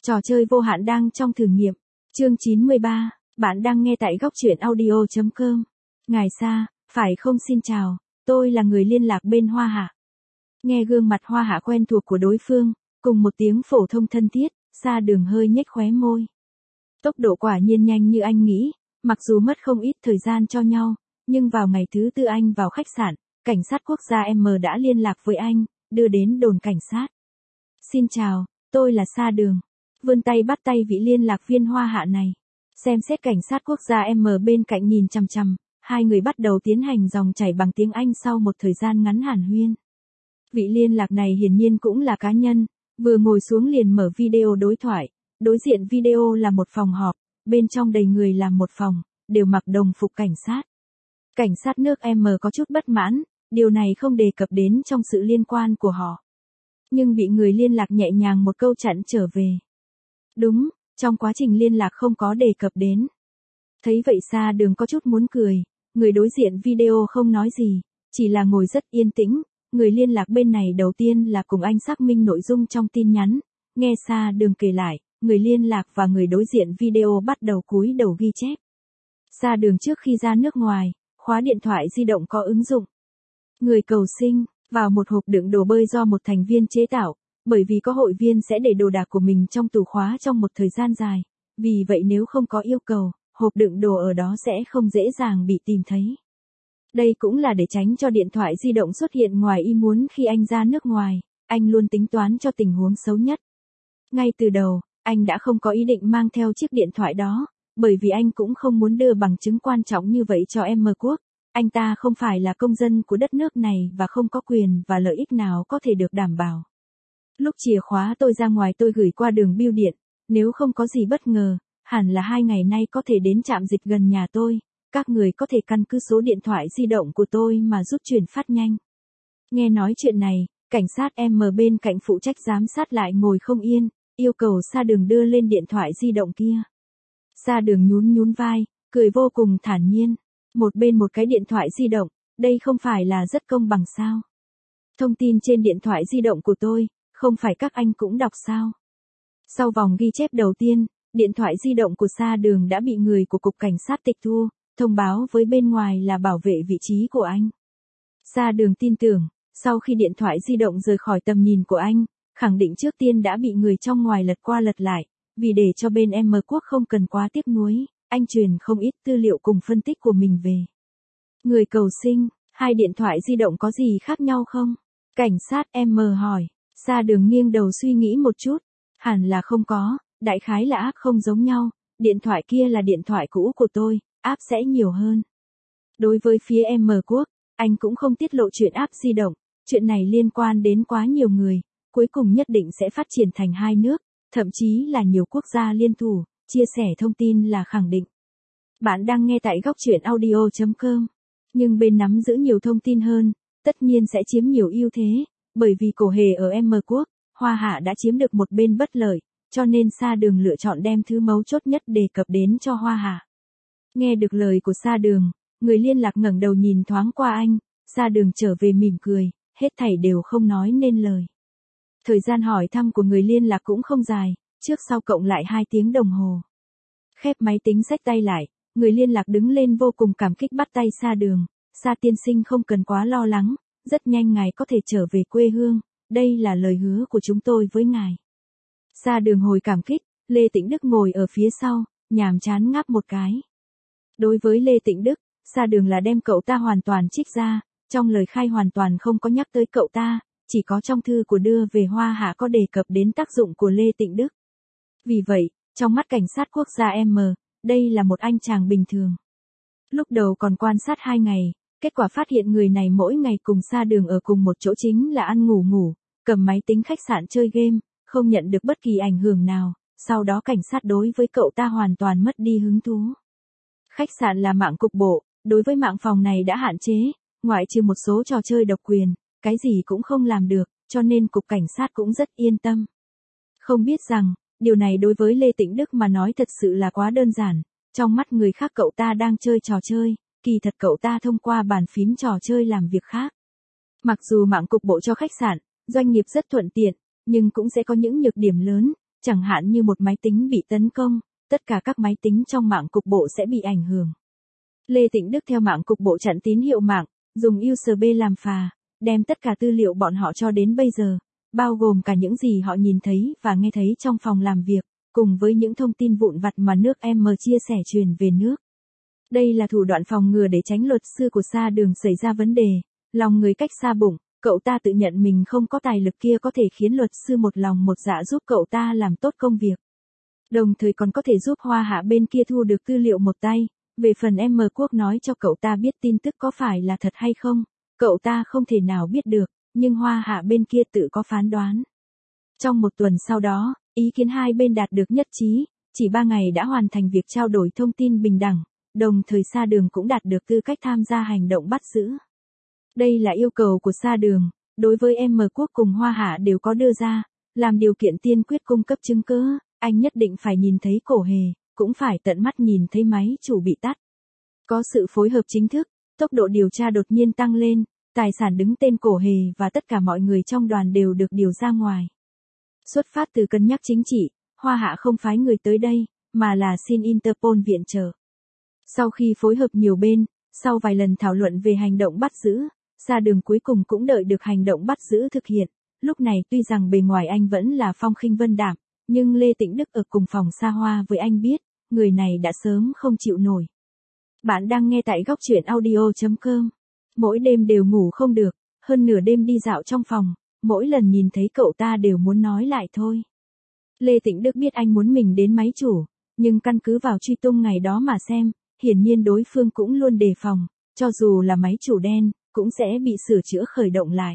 Trò chơi vô hạn đang trong thử nghiệm. Chương 93, bạn đang nghe tại góc truyện audio.com. Ngài Sa, phải không? Xin chào, tôi là người liên lạc bên Hoa Hạ. Nghe gương mặt Hoa Hạ quen thuộc của đối phương, cùng một tiếng phổ thông thân thiết, Sa Đường hơi nhếch khóe môi. Tốc độ quả nhiên nhanh như anh nghĩ, mặc dù mất không ít thời gian cho nhau, nhưng vào ngày thứ tư anh vào khách sạn, cảnh sát quốc gia M đã liên lạc với anh, đưa đến đồn cảnh sát. Xin chào, tôi là Sa Đường. Vươn tay bắt tay vị liên lạc viên Hoa Hạ này. Xem xét cảnh sát quốc gia M bên cạnh nhìn chằm chằm, hai người bắt đầu tiến hành dòng chảy bằng tiếng Anh sau một thời gian ngắn hàn huyên. Vị liên lạc này hiển nhiên cũng là cá nhân, vừa ngồi xuống liền mở video đối thoại, đối diện video là một phòng họp, bên trong đầy người làm một phòng, đều mặc đồng phục cảnh sát. Cảnh sát nước M có chút bất mãn, điều này không đề cập đến trong sự liên quan của họ. Nhưng bị người liên lạc nhẹ nhàng một câu chặn trở về. Đúng, trong quá trình liên lạc không có đề cập đến. Thấy vậy Sa Đường có chút muốn cười, người đối diện video không nói gì, chỉ là ngồi rất yên tĩnh, người liên lạc bên này đầu tiên là cùng anh xác minh nội dung trong tin nhắn, nghe Sa Đường kể lại, người liên lạc và người đối diện video bắt đầu cúi đầu ghi chép. Sa Đường trước khi ra nước ngoài, khóa điện thoại di động có ứng dụng. Người cầu sinh, vào một hộp đựng đồ bơi do một thành viên chế tạo, bởi vì có hội viên sẽ để đồ đạc của mình trong tủ khóa trong một thời gian dài, vì vậy nếu không có yêu cầu, hộp đựng đồ ở đó sẽ không dễ dàng bị tìm thấy. Đây cũng là để tránh cho điện thoại di động xuất hiện ngoài ý muốn khi anh ra nước ngoài, anh luôn tính toán cho tình huống xấu nhất. Ngay từ đầu, anh đã không có ý định mang theo chiếc điện thoại đó, bởi vì anh cũng không muốn đưa bằng chứng quan trọng như vậy cho M quốc. Anh ta không phải là công dân của đất nước này và không có quyền và lợi ích nào có thể được đảm bảo. Lúc chìa khóa tôi ra ngoài tôi gửi qua đường bưu điện, nếu không có gì bất ngờ, hẳn là 2 ngày nay có thể đến trạm dịch gần nhà tôi, các người có thể căn cứ số điện thoại di động của tôi mà giúp chuyển phát nhanh. Nghe nói chuyện này, cảnh sát M bên cạnh phụ trách giám sát lại ngồi không yên, yêu cầu Sa Đường đưa lên điện thoại di động kia. Sa Đường nhún vai, cười vô cùng thản nhiên. Một bên một cái điện thoại di động, đây không phải là rất công bằng sao? Thông tin trên điện thoại di động của tôi, không phải các anh cũng đọc sao? Sau vòng ghi chép đầu tiên, điện thoại di động của Sa Đường đã bị người của cục cảnh sát tịch thu, thông báo với bên ngoài là bảo vệ vị trí của anh. Sa Đường tin tưởng, sau khi điện thoại di động rời khỏi tầm nhìn của anh, khẳng định trước tiên đã bị người trong ngoài lật qua lật lại, vì để cho bên M quốc không cần quá tiếc nuối. Anh truyền không ít tư liệu cùng phân tích của mình về. Người cầu sinh, hai điện thoại di động có gì khác nhau không? Cảnh sát M hỏi. Sa Đường nghiêng đầu suy nghĩ một chút. Hẳn là không có, đại khái là app không giống nhau, điện thoại kia là điện thoại cũ của tôi, app sẽ nhiều hơn. Đối với phía M quốc, anh cũng không tiết lộ chuyện app di động, chuyện này liên quan đến quá nhiều người, cuối cùng nhất định sẽ phát triển thành hai nước, thậm chí là nhiều quốc gia liên thủ. Chia sẻ thông tin là khẳng định. Bạn đang nghe tại góc truyện audio.com. Nhưng bên nắm giữ nhiều thông tin hơn, tất nhiên sẽ chiếm nhiều ưu thế, bởi vì cổ hề ở M quốc, Hoa Hạ đã chiếm được một bên bất lợi, cho nên Sa Đường lựa chọn đem thứ mấu chốt nhất đề cập đến cho Hoa Hạ. Nghe được lời của Sa Đường, người liên lạc ngẩng đầu nhìn thoáng qua anh, Sa Đường trở về mỉm cười, hết thảy đều không nói nên lời. Thời gian hỏi thăm của người liên lạc cũng không dài. Trước sau cộng lại 2 tiếng đồng hồ. Khép máy tính xách tay lại, người liên lạc đứng lên vô cùng cảm kích bắt tay Sa Đường. Sa tiên sinh không cần quá lo lắng, rất nhanh ngài có thể trở về quê hương, đây là lời hứa của chúng tôi với ngài. Sa Đường hồi cảm kích, Lê Tĩnh Đức ngồi ở phía sau, nhàm chán ngáp một cái. Đối với Lê Tĩnh Đức, Sa Đường là đem cậu ta hoàn toàn trích ra, trong lời khai hoàn toàn không có nhắc tới cậu ta, chỉ có trong thư của đưa về Hoa Hạ có đề cập đến tác dụng của Lê Tĩnh Đức. Vì vậy, trong mắt cảnh sát quốc gia M, đây là một anh chàng bình thường. Lúc đầu còn quan sát 2 ngày, kết quả phát hiện người này mỗi ngày cùng Sa Đường ở cùng một chỗ chính là ăn ngủ, cầm máy tính khách sạn chơi game, không nhận được bất kỳ ảnh hưởng nào, sau đó cảnh sát đối với cậu ta hoàn toàn mất đi hứng thú. Khách sạn là mạng cục bộ, đối với mạng phòng này đã hạn chế, ngoại trừ một số trò chơi độc quyền, cái gì cũng không làm được, cho nên cục cảnh sát cũng rất yên tâm. Không biết rằng, điều này đối với Lê Tĩnh Đức mà nói thật sự là quá đơn giản, trong mắt người khác cậu ta đang chơi trò chơi, kỳ thật cậu ta thông qua bàn phím trò chơi làm việc khác. Mặc dù mạng cục bộ cho khách sạn, doanh nghiệp rất thuận tiện, nhưng cũng sẽ có những nhược điểm lớn, Chẳng hạn như một máy tính bị tấn công, tất cả các máy tính trong mạng cục bộ sẽ bị ảnh hưởng. Lê Tĩnh Đức theo mạng cục bộ chặn tín hiệu mạng, dùng USB làm phà, đem tất cả tư liệu bọn họ cho đến bây giờ, bao gồm cả những gì họ nhìn thấy và nghe thấy trong phòng làm việc, cùng với những thông tin vụn vặt mà nước M chia sẻ truyền về nước. Đây là thủ đoạn phòng ngừa để tránh luật sư của Sa Đường xảy ra vấn đề, lòng người cách xa bụng, cậu ta tự nhận mình không có tài lực kia có thể khiến luật sư một lòng một dạ giúp cậu ta làm tốt công việc. Đồng thời còn có thể giúp Hoa Hạ bên kia thu được tư liệu một tay, về phần M Quốc nói cho cậu ta biết tin tức có phải là thật hay không, cậu ta không thể nào biết được, nhưng Hoa Hạ bên kia tự có phán đoán. Trong một tuần sau đó, ý kiến hai bên đạt được nhất trí, chỉ 3 ngày đã hoàn thành việc trao đổi thông tin bình đẳng, đồng thời Sa Đường cũng đạt được tư cách tham gia hành động bắt giữ. Đây là yêu cầu của Sa Đường, đối với M Quốc cùng Hoa Hạ đều có đưa ra, làm điều kiện tiên quyết cung cấp chứng cứ, anh nhất định phải nhìn thấy Cổ Hề, cũng phải tận mắt nhìn thấy máy chủ bị tắt. Có sự phối hợp chính thức, tốc độ điều tra đột nhiên tăng lên, tài sản đứng tên Cổ Hề và tất cả mọi người trong đoàn đều được điều ra ngoài. Xuất phát từ cân nhắc chính trị, Hoa Hạ không phái người tới đây, mà là xin Interpol viện trợ. Sau khi phối hợp nhiều bên, sau vài lần thảo luận về hành động bắt giữ, Sa Đường cuối cùng cũng đợi được hành động bắt giữ thực hiện. Lúc này tuy rằng bề ngoài anh vẫn là phong khinh vân đạm, nhưng Lê Tĩnh Đức ở cùng phòng xa hoa với anh biết, người này đã sớm không chịu nổi. Bạn đang nghe tại góc truyện audio.com. Mỗi đêm đều ngủ không được, hơn nửa đêm đi dạo trong phòng, mỗi lần nhìn thấy cậu ta đều muốn nói lại thôi. Lê Tĩnh Đức biết anh muốn mình đến máy chủ, nhưng căn cứ vào truy tung ngày đó mà xem, hiển nhiên đối phương cũng luôn đề phòng, cho dù là máy chủ đen, cũng sẽ bị sửa chữa khởi động lại.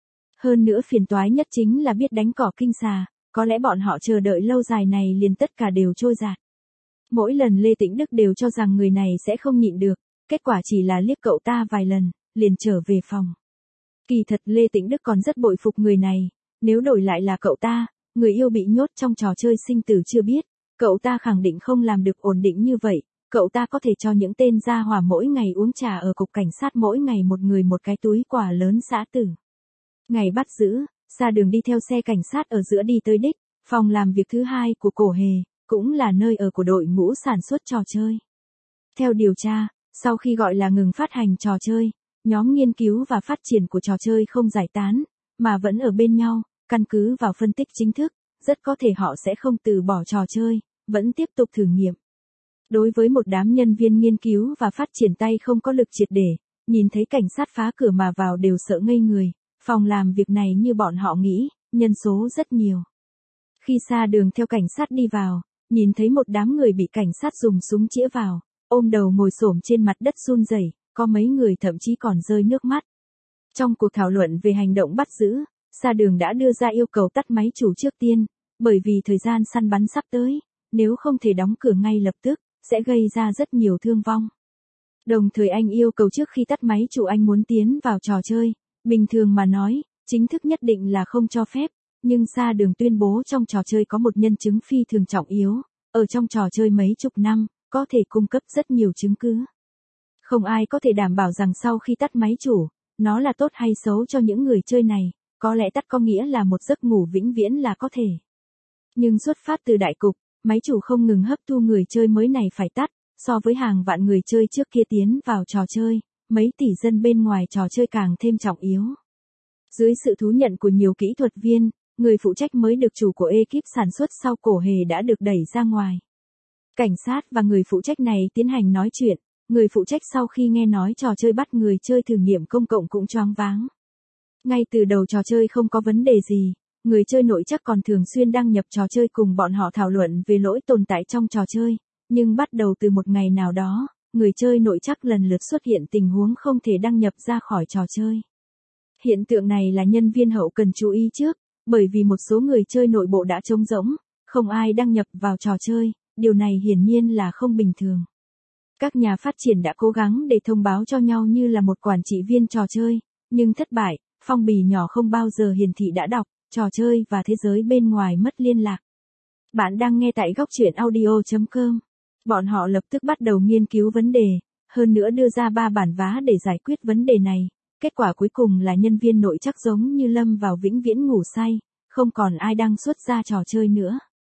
Hơn nữa phiền toái nhất chính là biết đánh cỏ kinh xà, có lẽ bọn họ chờ đợi lâu dài này liền tất cả đều trôi giạt. Mỗi lần Lê Tĩnh Đức đều cho rằng người này sẽ không nhịn được, kết quả chỉ là liếc cậu ta vài lần, liền trở về phòng. Kỳ thật Lê Tĩnh Đức còn rất bội phục người này, nếu đổi lại là cậu ta, người yêu bị nhốt trong trò chơi sinh tử chưa biết, cậu ta khẳng định không làm được ổn định như vậy, cậu ta có thể cho những tên gia hỏa mỗi ngày uống trà ở cục cảnh sát mỗi ngày một người một cái túi quà lớn xã tử. Ngày bắt giữ, Sa Đường đi theo xe cảnh sát ở giữa đi tới đích, phòng làm việc thứ hai của Cổ Hề, cũng là nơi ở của đội ngũ sản xuất trò chơi. Theo điều tra, sau khi gọi là ngừng phát hành trò chơi, nhóm nghiên cứu và phát triển của trò chơi không giải tán, mà vẫn ở bên nhau, căn cứ vào phân tích chính thức, rất có thể họ sẽ không từ bỏ trò chơi, vẫn tiếp tục thử nghiệm. Đối với một đám nhân viên nghiên cứu và phát triển tay không có lực triệt để, nhìn thấy cảnh sát phá cửa mà vào đều sợ ngây người, phòng làm việc này như bọn họ nghĩ, nhân số rất nhiều. Khi Sa Đường theo cảnh sát đi vào, nhìn thấy một đám người bị cảnh sát dùng súng chĩa vào, ôm đầu ngồi xổm trên mặt đất run rẩy, có mấy người thậm chí còn rơi nước mắt. Trong cuộc thảo luận về hành động bắt giữ, Sa Đường đã đưa ra yêu cầu tắt máy chủ trước tiên, bởi vì thời gian săn bắn sắp tới, nếu không thể đóng cửa ngay lập tức, sẽ gây ra rất nhiều thương vong. Đồng thời anh yêu cầu trước khi tắt máy chủ anh muốn tiến vào trò chơi, bình thường mà nói, chính thức nhất định là không cho phép, nhưng Sa Đường tuyên bố trong trò chơi có một nhân chứng phi thường trọng yếu, ở trong trò chơi mấy chục năm, có thể cung cấp rất nhiều chứng cứ. Không ai có thể đảm bảo rằng sau khi tắt máy chủ, nó là tốt hay xấu cho những người chơi này, có lẽ tắt có nghĩa là một giấc ngủ vĩnh viễn là có thể. Nhưng xuất phát từ đại cục, máy chủ không ngừng hấp thu người chơi mới này phải tắt, so với hàng vạn người chơi trước kia tiến vào trò chơi, mấy tỷ dân bên ngoài trò chơi càng thêm trọng yếu. Dưới sự thú nhận của nhiều kỹ thuật viên, người phụ trách mới được chủ của ekip sản xuất sau Cổ Hề đã được đẩy ra ngoài. Cảnh sát và người phụ trách này tiến hành nói chuyện, người phụ trách sau khi nghe nói trò chơi bắt người chơi thử nghiệm công cộng cũng choáng váng. Ngay từ đầu trò chơi không có vấn đề gì, người chơi nội trắc còn thường xuyên đăng nhập trò chơi cùng bọn họ thảo luận về lỗi tồn tại trong trò chơi, nhưng bắt đầu từ một ngày nào đó, người chơi nội trắc lần lượt xuất hiện tình huống không thể đăng nhập ra khỏi trò chơi. Hiện tượng này là nhân viên hậu cần chú ý trước, bởi vì một số người chơi nội bộ đã trống rỗng, không ai đăng nhập vào trò chơi, điều này hiển nhiên là không bình thường. Các nhà phát triển đã cố gắng để thông báo cho nhau như là một quản trị viên trò chơi, nhưng thất bại, phong bì nhỏ không bao giờ hiển thị đã đọc, trò chơi và thế giới bên ngoài mất liên lạc. Bạn đang nghe tại góc truyện audio.com. Bọn họ lập tức bắt đầu nghiên cứu vấn đề, hơn nữa đưa ra 3 bản vá để giải quyết vấn đề này. Kết quả cuối cùng là nhân viên nội trắc giống như lâm vào vĩnh viễn ngủ say, không còn ai đăng xuất ra trò chơi nữa.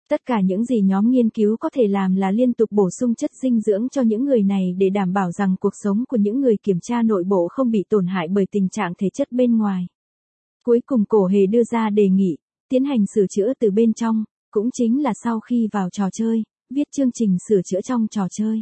Tất cả những gì nhóm nghiên cứu có thể làm là liên tục bổ sung chất dinh dưỡng cho những người này để đảm bảo rằng cuộc sống của những người kiểm tra nội bộ không bị tổn hại bởi tình trạng thể chất bên ngoài. Cuối cùng Cổ Hề đưa ra đề nghị, tiến hành sửa chữa từ bên trong, cũng chính là sau khi vào trò chơi, viết chương trình sửa chữa trong trò chơi.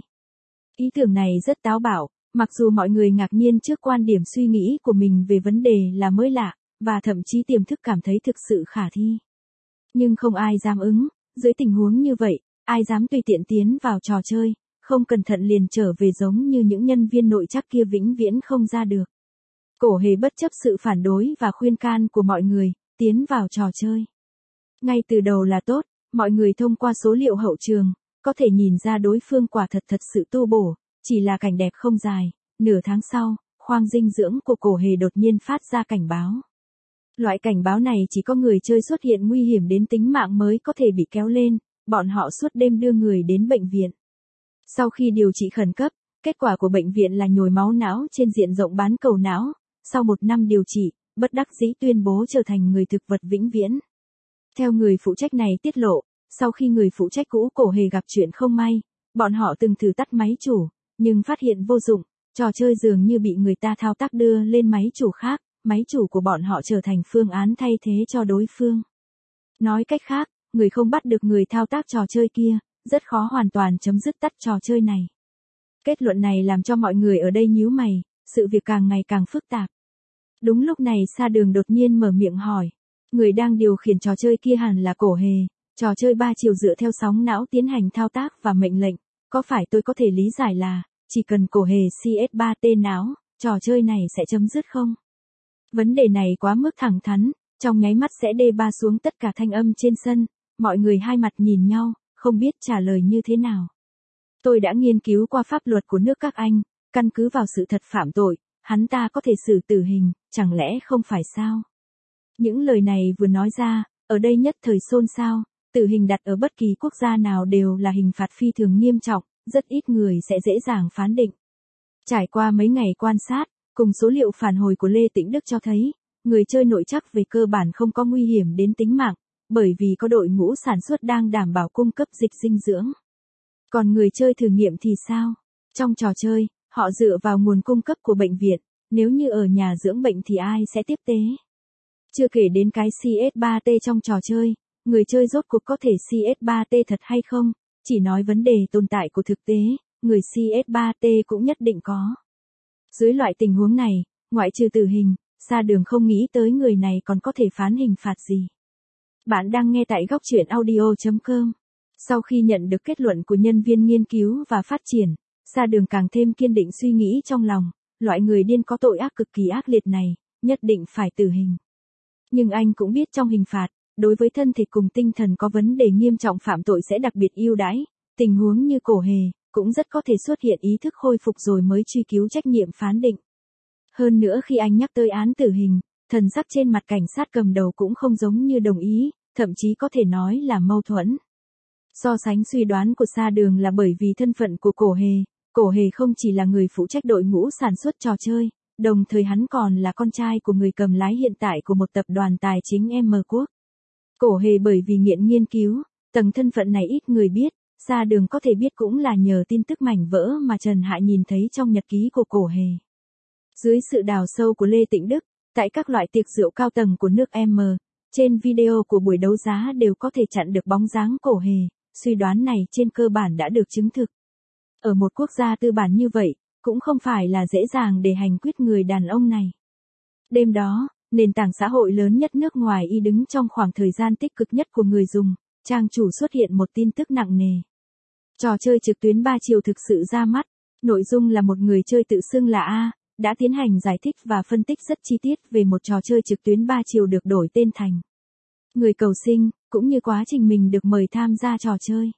Ý tưởng này rất táo bạo, mặc dù mọi người ngạc nhiên trước quan điểm suy nghĩ của mình về vấn đề là mới lạ, và thậm chí tiềm thức cảm thấy thực sự khả thi. Nhưng không ai dám ứng, dưới tình huống như vậy, ai dám tùy tiện tiến vào trò chơi, không cẩn thận liền trở về giống như những nhân viên nội trắc kia vĩnh viễn không ra được. Cổ Hề bất chấp sự phản đối và khuyên can của mọi người, tiến vào trò chơi. Ngay từ đầu là tốt, mọi người thông qua số liệu hậu trường, có thể nhìn ra đối phương quả thật sự tu bổ, chỉ là cảnh đẹp không dài. Nửa tháng sau, khoang dinh dưỡng của Cổ Hề đột nhiên phát ra cảnh báo. Loại cảnh báo này chỉ có người chơi xuất hiện nguy hiểm đến tính mạng mới có thể bị kéo lên, bọn họ suốt đêm đưa người đến bệnh viện. Sau khi điều trị khẩn cấp, kết quả của bệnh viện là nhồi máu não trên diện rộng bán cầu não, sau 1 năm điều trị, bất đắc dĩ tuyên bố trở thành người thực vật vĩnh viễn. Theo người phụ trách này tiết lộ, sau khi người phụ trách cũ Cổ Hề gặp chuyện không may, bọn họ từng thử tắt máy chủ, nhưng phát hiện vô dụng, trò chơi dường như bị người ta thao tác đưa lên máy chủ khác, máy chủ của bọn họ trở thành phương án thay thế cho đối phương. Nói cách khác, người không bắt được người thao tác trò chơi kia, rất khó hoàn toàn chấm dứt tắt trò chơi này. Kết luận này làm cho mọi người ở đây nhíu mày, sự việc càng ngày càng phức tạp. Đúng lúc này Sa Đường đột nhiên mở miệng hỏi, người đang điều khiển trò chơi kia hẳn là Cổ Hề, trò chơi 3 chiều dựa theo sóng não tiến hành thao tác và mệnh lệnh, có phải tôi có thể lý giải là, chỉ cần Cổ Hề CS3T não, trò chơi này sẽ chấm dứt không? Vấn đề này quá mức thẳng thắn, trong nháy mắt sẽ đê ba xuống tất cả thanh âm trên sân, mọi người hai mặt nhìn nhau, không biết trả lời như thế nào. Tôi đã nghiên cứu qua pháp luật của nước các anh, căn cứ vào sự thật phạm tội, hắn ta có thể xử tử hình, chẳng lẽ không phải sao? Những lời này vừa nói ra, ở đây nhất thời xôn xao, tử hình đặt ở bất kỳ quốc gia nào đều là hình phạt phi thường nghiêm trọng, rất ít người sẽ dễ dàng phán định. Trải qua mấy ngày quan sát, cùng số liệu phản hồi của Lê Tĩnh Đức cho thấy, người chơi nội trắc về cơ bản không có nguy hiểm đến tính mạng, bởi vì có đội ngũ sản xuất đang đảm bảo cung cấp dịch dinh dưỡng. Còn người chơi thử nghiệm thì sao? Trong trò chơi, họ dựa vào nguồn cung cấp của bệnh viện, nếu như ở nhà dưỡng bệnh thì ai sẽ tiếp tế? Chưa kể đến cái CS3T trong trò chơi, người chơi rốt cuộc có thể CS3T thật hay không, chỉ nói vấn đề tồn tại của thực tế, người CS3T cũng nhất định có. Dưới loại tình huống này, ngoại trừ tử hình, Sa Đường không nghĩ tới người này còn có thể phán hình phạt gì. Bạn đang nghe tại góc truyện audio.com. Sau khi nhận được kết luận của nhân viên nghiên cứu và phát triển, Sa Đường càng thêm kiên định suy nghĩ trong lòng, loại người điên có tội ác cực kỳ ác liệt này, nhất định phải tử hình. Nhưng anh cũng biết trong hình phạt, đối với thân thể cùng tinh thần có vấn đề nghiêm trọng phạm tội sẽ đặc biệt ưu đãi, tình huống như Cổ Hề, cũng rất có thể xuất hiện ý thức khôi phục rồi mới truy cứu trách nhiệm phán định. Hơn nữa khi anh nhắc tới án tử hình, thần sắc trên mặt cảnh sát cầm đầu cũng không giống như đồng ý, thậm chí có thể nói là mâu thuẫn. So sánh suy đoán của Sa Đường là bởi vì thân phận của Cổ Hề không chỉ là người phụ trách đội ngũ sản xuất trò chơi, đồng thời hắn còn là con trai của người cầm lái hiện tại của một tập đoàn tài chính M Quốc. Cổ Hề bởi vì nghiện nghiên cứu, tầng thân phận này ít người biết, Sa Đường có thể biết cũng là nhờ tin tức mảnh vỡ mà Trần Hạ nhìn thấy trong nhật ký của Cổ Hề. Dưới sự đào sâu của Lê Tĩnh Đức, tại các loại tiệc rượu cao tầng của nước M, trên video của buổi đấu giá đều có thể chặn được bóng dáng Cổ Hề, suy đoán này trên cơ bản đã được chứng thực. Ở một quốc gia tư bản như vậy, cũng không phải là dễ dàng để hành quyết người đàn ông này. Đêm đó, nền tảng xã hội lớn nhất nước ngoài y đứng trong khoảng thời gian tích cực nhất của người dùng, trang chủ xuất hiện một tin tức nặng nề. Trò chơi trực tuyến 3 chiều thực sự ra mắt, nội dung là một người chơi tự xưng là A, đã tiến hành giải thích và phân tích rất chi tiết về một trò chơi trực tuyến 3 chiều được đổi tên thành người cầu sinh, cũng như quá trình mình được mời tham gia trò chơi.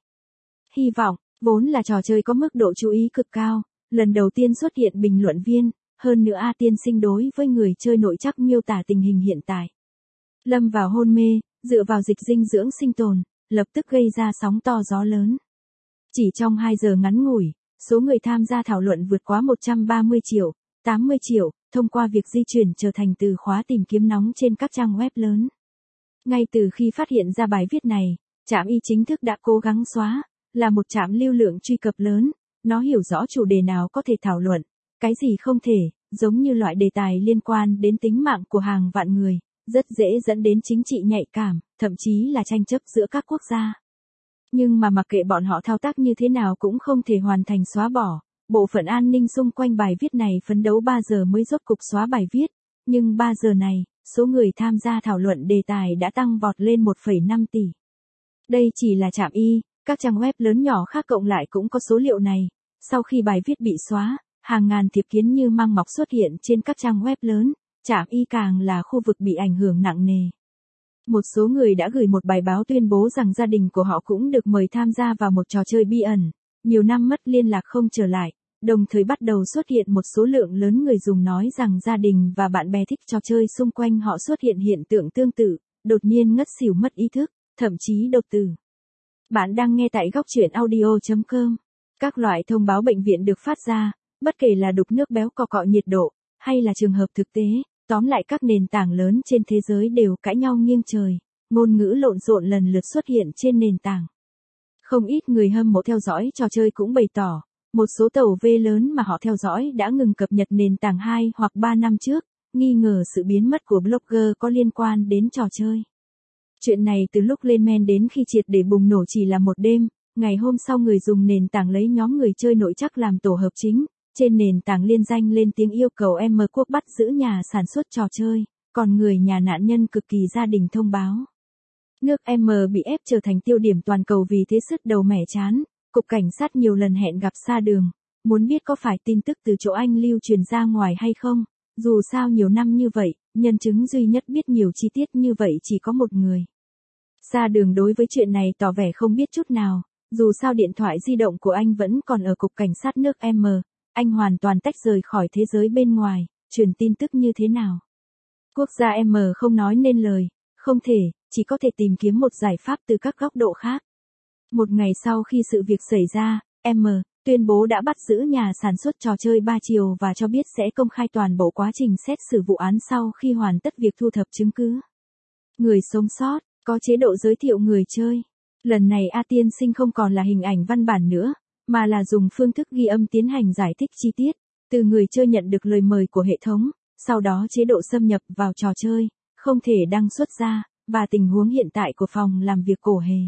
Hy vọng, vốn là trò chơi có mức độ chú ý cực cao, lần đầu tiên xuất hiện bình luận viên, hơn nữa A tiên sinh đối với người chơi nội trắc miêu tả tình hình hiện tại. Lâm vào hôn mê, dựa vào dịch dinh dưỡng sinh tồn, lập tức gây ra sóng to gió lớn. Chỉ trong 2 giờ ngắn ngủi, số người tham gia thảo luận vượt quá 130 triệu, 80 triệu, thông qua việc di chuyển trở thành từ khóa tìm kiếm nóng trên các trang web lớn. Ngay từ khi phát hiện ra bài viết này, Trạm Y chính thức đã cố gắng xóa, là một trạm lưu lượng truy cập lớn, nó hiểu rõ chủ đề nào có thể thảo luận, cái gì không thể, giống như loại đề tài liên quan đến tính mạng của hàng vạn người, rất dễ dẫn đến chính trị nhạy cảm, thậm chí là tranh chấp giữa các quốc gia. Nhưng mà mặc kệ bọn họ thao tác như thế nào cũng không thể hoàn thành xóa bỏ. Bộ phận an ninh xung quanh bài viết này phấn đấu 3 giờ mới rốt cục xóa bài viết, nhưng 3 giờ này, số người tham gia thảo luận đề tài đã tăng vọt lên 1,5 tỷ. Đây chỉ là Trạm Y, các trang web lớn nhỏ khác cộng lại cũng có số liệu này. Sau khi bài viết bị xóa, hàng ngàn thiệp kiến như măng mọc xuất hiện trên các trang web lớn, Trạm Y càng là khu vực bị ảnh hưởng nặng nề. Một số người đã gửi một bài báo tuyên bố rằng gia đình của họ cũng được mời tham gia vào một trò chơi bí ẩn. Nhiều năm mất liên lạc không trở lại, đồng thời bắt đầu xuất hiện một số lượng lớn người dùng nói rằng gia đình và bạn bè thích trò chơi xung quanh họ xuất hiện hiện tượng tương tự, đột nhiên ngất xỉu mất ý thức, thậm chí đột tử. Bạn đang nghe tại góc truyện audio.com. Các loại thông báo bệnh viện được phát ra, bất kể là đục nước béo cọ nhiệt độ, hay là trường hợp thực tế, tóm lại các nền tảng lớn trên thế giới đều cãi nhau nghiêng trời, ngôn ngữ lộn xộn lần lượt xuất hiện trên nền tảng. Không ít người hâm mộ theo dõi trò chơi cũng bày tỏ, một số tàu V lớn mà họ theo dõi đã ngừng cập nhật nền tảng 2 hoặc 3 năm trước, nghi ngờ sự biến mất của blogger có liên quan đến trò chơi. Chuyện này từ lúc lên men đến khi triệt để bùng nổ chỉ là một đêm, ngày hôm sau người dùng nền tảng lấy nhóm người chơi nội trắc làm tổ hợp chính, trên nền tảng liên danh lên tiếng yêu cầu M Quốc bắt giữ nhà sản xuất trò chơi, còn người nhà nạn nhân cực kỳ gia đình thông báo. Nước M bị ép trở thành tiêu điểm toàn cầu vì thế sứt đầu mẻ chán, cục cảnh sát nhiều lần hẹn gặp Sa Đường, muốn biết có phải tin tức từ chỗ anh lưu truyền ra ngoài hay không, dù sao nhiều năm như vậy, nhân chứng duy nhất biết nhiều chi tiết như vậy chỉ có một người. Sa Đường đối với chuyện này tỏ vẻ không biết chút nào, dù sao điện thoại di động của anh vẫn còn ở cục cảnh sát nước M, anh hoàn toàn tách rời khỏi thế giới bên ngoài, truyền tin tức như thế nào. Quốc gia M không nói nên lời, không thể, chỉ có thể tìm kiếm một giải pháp từ các góc độ khác. Một ngày sau khi sự việc xảy ra, M tuyên bố đã bắt giữ nhà sản xuất trò chơi 3 chiều và cho biết sẽ công khai toàn bộ quá trình xét xử vụ án sau khi hoàn tất việc thu thập chứng cứ. Người sống sót, có chế độ giới thiệu người chơi. Lần này A Tiên Sinh không còn là hình ảnh văn bản nữa, mà là dùng phương thức ghi âm tiến hành giải thích chi tiết, từ người chơi nhận được lời mời của hệ thống, sau đó chế độ xâm nhập vào trò chơi, không thể đăng xuất ra, và tình huống hiện tại của phòng làm việc Cổ Hề.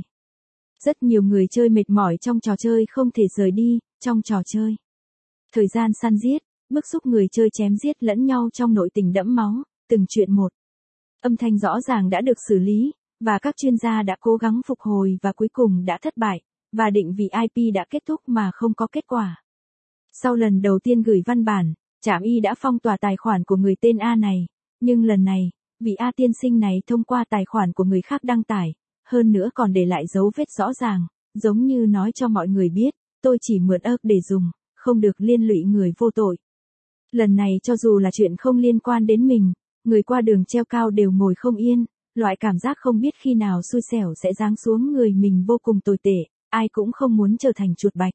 Rất nhiều người chơi mệt mỏi trong trò chơi không thể rời đi, trong trò chơi. Thời gian săn giết, bức xúc người chơi chém giết lẫn nhau trong nội tình đẫm máu, từng chuyện một. Âm thanh rõ ràng đã được xử lý, và các chuyên gia đã cố gắng phục hồi và cuối cùng đã thất bại, và định vị IP đã kết thúc mà không có kết quả. Sau lần đầu tiên gửi văn bản, Trạm Y đã phong tỏa tài khoản của người tên A này, nhưng lần này, vị A tiên sinh này thông qua tài khoản của người khác đăng tải, hơn nữa còn để lại dấu vết rõ ràng, giống như nói cho mọi người biết, tôi chỉ mượn ớp để dùng, không được liên lụy người vô tội. Lần này cho dù là chuyện không liên quan đến mình, người qua đường treo cao đều ngồi không yên, loại cảm giác không biết khi nào xui xẻo sẽ giáng xuống người mình vô cùng tồi tệ, ai cũng không muốn trở thành chuột bạch.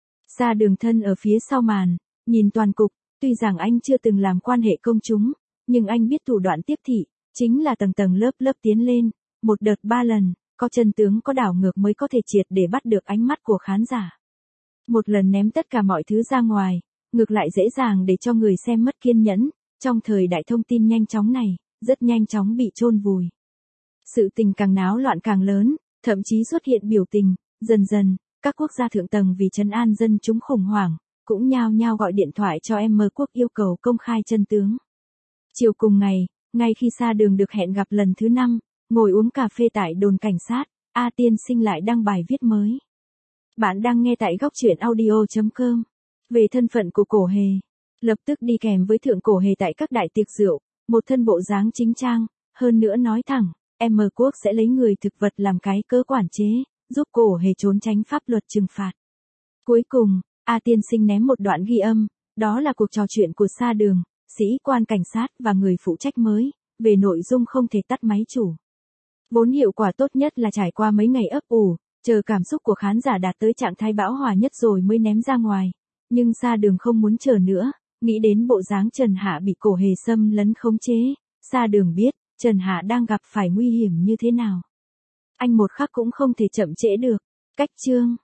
Sa Đường thân ở phía sau màn, nhìn toàn cục, tuy rằng anh chưa từng làm quan hệ công chúng, nhưng anh biết thủ đoạn tiếp thị, chính là tầng tầng lớp lớp tiến lên, một đợt 3 lần, có chân tướng có đảo ngược mới có thể triệt để bắt được ánh mắt của khán giả. Một lần ném tất cả mọi thứ ra ngoài, ngược lại dễ dàng để cho người xem mất kiên nhẫn, trong thời đại thông tin nhanh chóng này, rất nhanh chóng bị chôn vùi. Sự tình càng náo loạn càng lớn, thậm chí xuất hiện biểu tình, dần dần, các quốc gia thượng tầng vì trấn an dân chúng khủng hoảng, cũng nhao nhao gọi điện thoại cho M Quốc yêu cầu công khai chân tướng. Chiều cùng ngày, ngay khi Sa Đường được hẹn gặp lần thứ 5, ngồi uống cà phê tại đồn cảnh sát, A tiên sinh lại đăng bài viết mới. Bạn đang nghe tại góc truyện audio.com. Về thân phận của Cổ Hề, lập tức đi kèm với thượng Cổ Hề tại các đại tiệc rượu, một thân bộ dáng chính trang, hơn nữa nói thẳng, M Quốc sẽ lấy người thực vật làm cái cớ quản chế, giúp Cổ Hề trốn tránh pháp luật trừng phạt. Cuối cùng, A tiên sinh ném một đoạn ghi âm, đó là cuộc trò chuyện của Sa Đường, sĩ quan cảnh sát và người phụ trách mới, về nội dung không thể tắt máy chủ. Vốn hiệu quả tốt nhất là trải qua mấy ngày ấp ủ, chờ cảm xúc của khán giả đạt tới trạng thái bão hòa nhất rồi mới ném ra ngoài. Nhưng Sa Đường không muốn chờ nữa, nghĩ đến bộ dáng Trần Hạ bị Cổ Hề xâm lấn khống chế. Sa Đường biết, Trần Hạ đang gặp phải nguy hiểm như thế nào. anh một khắc cũng không thể chậm trễ được. Cách chương